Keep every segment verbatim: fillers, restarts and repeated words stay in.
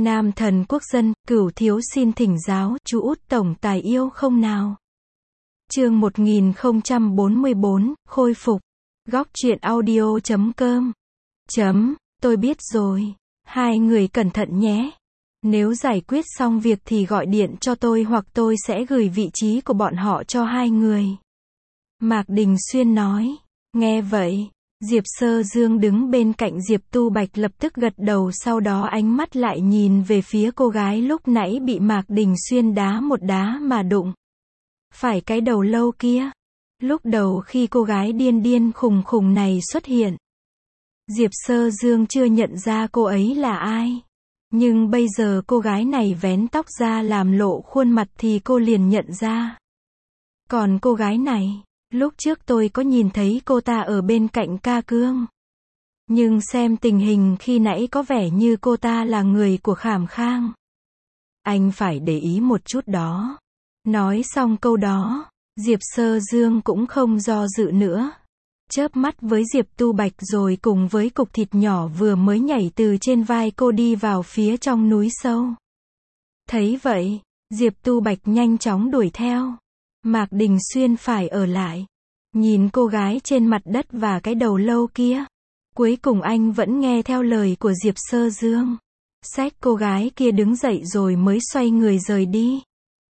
Nam thần quốc dân, cửu thiếu xin thỉnh giáo, chú út tổng tài yêu không nào? Chương một nghìn không trăm bốn mươi bốn, khôi phục. Góc truyện audio chấm com. Chấm, tôi biết rồi. Hai người cẩn thận nhé. Nếu giải quyết xong việc thì gọi điện cho tôi hoặc tôi sẽ gửi vị trí của bọn họ cho hai người. Mạc Đình Xuyên nói. Nghe vậy, Diệp Sơ Dương đứng bên cạnh Diệp Tu Bạch lập tức gật đầu, sau đó ánh mắt lại nhìn về phía cô gái lúc nãy bị Mạc Đình Xuyên đá một đá mà đụng phải cái đầu lâu kia. Lúc đầu khi cô gái điên điên khùng khùng này xuất hiện, Diệp Sơ Dương chưa nhận ra cô ấy là ai. Nhưng bây giờ cô gái này vén tóc ra làm lộ khuôn mặt thì cô liền nhận ra. Còn cô gái này, lúc trước tôi có nhìn thấy cô ta ở bên cạnh Ca Cương. Nhưng xem tình hình khi nãy có vẻ như cô ta là người của Khảm Khang. Anh phải để ý một chút đó. Nói xong câu đó, Diệp Sơ Dương cũng không do dự nữa. Chớp mắt với Diệp Tu Bạch rồi cùng với cục thịt nhỏ vừa mới nhảy từ trên vai cô đi vào phía trong núi sâu. Thấy vậy, Diệp Tu Bạch nhanh chóng đuổi theo. Mạc Đình Xuyên phải ở lại, nhìn cô gái trên mặt đất và cái đầu lâu kia. Cuối cùng anh vẫn nghe theo lời của Diệp Sơ Dương. Xách cô gái kia đứng dậy rồi mới xoay người rời đi.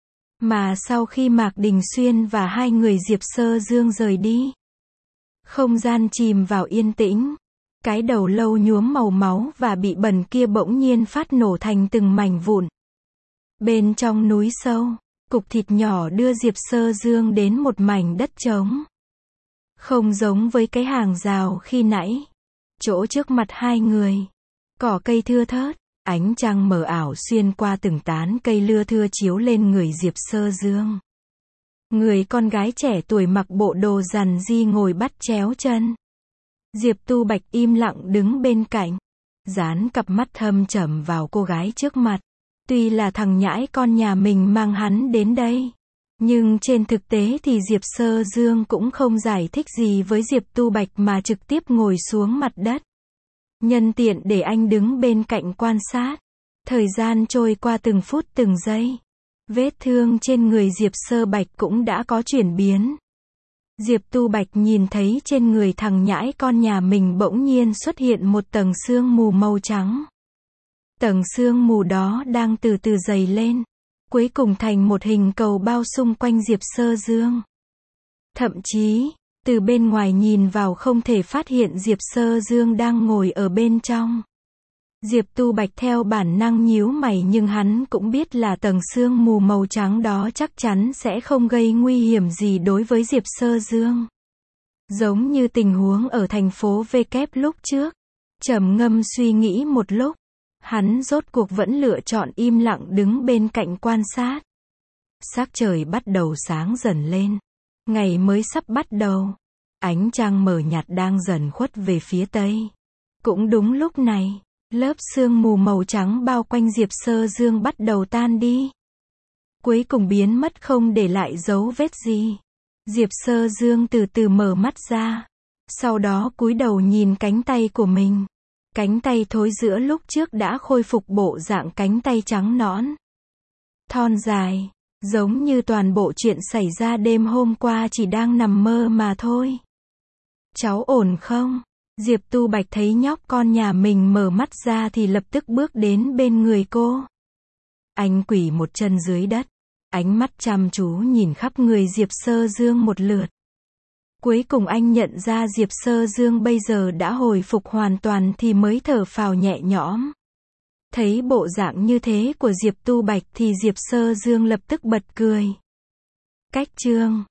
Mà sau khi Mạc Đình Xuyên và hai người Diệp Sơ Dương rời đi, không gian chìm vào yên tĩnh. Cái đầu lâu nhuốm màu máu và bị bẩn kia bỗng nhiên phát nổ thành từng mảnh vụn. Bên trong núi sâu, cục thịt nhỏ đưa Diệp Sơ Dương đến một mảnh đất trống. Không giống với cái hàng rào khi nãy. Chỗ trước mặt hai người, cỏ cây thưa thớt, ánh trăng mờ ảo xuyên qua từng tán cây lưa thưa chiếu lên người Diệp Sơ Dương. Người con gái trẻ tuổi mặc bộ đồ rằn di ngồi bắt chéo chân. Diệp Tu Bạch im lặng đứng bên cạnh, dán cặp mắt thâm trầm vào cô gái trước mặt. Tuy là thằng nhãi con nhà mình mang hắn đến đây, nhưng trên thực tế thì Diệp Sơ Dương cũng không giải thích gì với Diệp Tu Bạch mà trực tiếp ngồi xuống mặt đất. Nhân tiện để anh đứng bên cạnh quan sát. Thời gian trôi qua từng phút từng giây. Vết thương trên người Diệp Sơ Bạch cũng đã có chuyển biến. Diệp Tu Bạch nhìn thấy trên người thằng nhãi con nhà mình bỗng nhiên xuất hiện một tầng sương mù màu trắng. Tầng sương mù đó đang từ từ dày lên, cuối cùng thành một hình cầu bao xung quanh Diệp Sơ Dương. Thậm chí, từ bên ngoài nhìn vào không thể phát hiện Diệp Sơ Dương đang ngồi ở bên trong. Diệp Tu Bạch theo bản năng nhíu mày, nhưng hắn cũng biết là tầng sương mù màu trắng đó chắc chắn sẽ không gây nguy hiểm gì đối với Diệp Sơ Dương. Giống như tình huống ở thành phố V kép lúc trước. Trầm ngâm suy nghĩ một lúc, hắn rốt cuộc vẫn lựa chọn im lặng đứng bên cạnh quan sát. Sắc trời bắt đầu sáng dần lên. Ngày mới sắp bắt đầu. Ánh trăng mờ nhạt đang dần khuất về phía tây. Cũng đúng lúc này, lớp sương mù màu trắng bao quanh Diệp Sơ Dương bắt đầu tan đi. Cuối cùng biến mất không để lại dấu vết gì. Diệp Sơ Dương từ từ mở mắt ra. Sau đó cúi đầu nhìn cánh tay của mình. Cánh tay thối giữa lúc trước đã khôi phục bộ dạng cánh tay trắng nõn, thon dài, giống như toàn bộ chuyện xảy ra đêm hôm qua chỉ đang nằm mơ mà thôi. Cháu ổn không? Diệp Tu Bạch thấy nhóc con nhà mình mở mắt ra thì lập tức bước đến bên người cô. Anh quỳ một chân dưới đất, ánh mắt chăm chú nhìn khắp người Diệp Sơ Dương một lượt. Cuối cùng anh nhận ra Diệp Sơ Dương bây giờ đã hồi phục hoàn toàn thì mới thở phào nhẹ nhõm. Thấy bộ dạng như thế của Diệp Tu Bạch thì Diệp Sơ Dương lập tức bật cười. Cách chương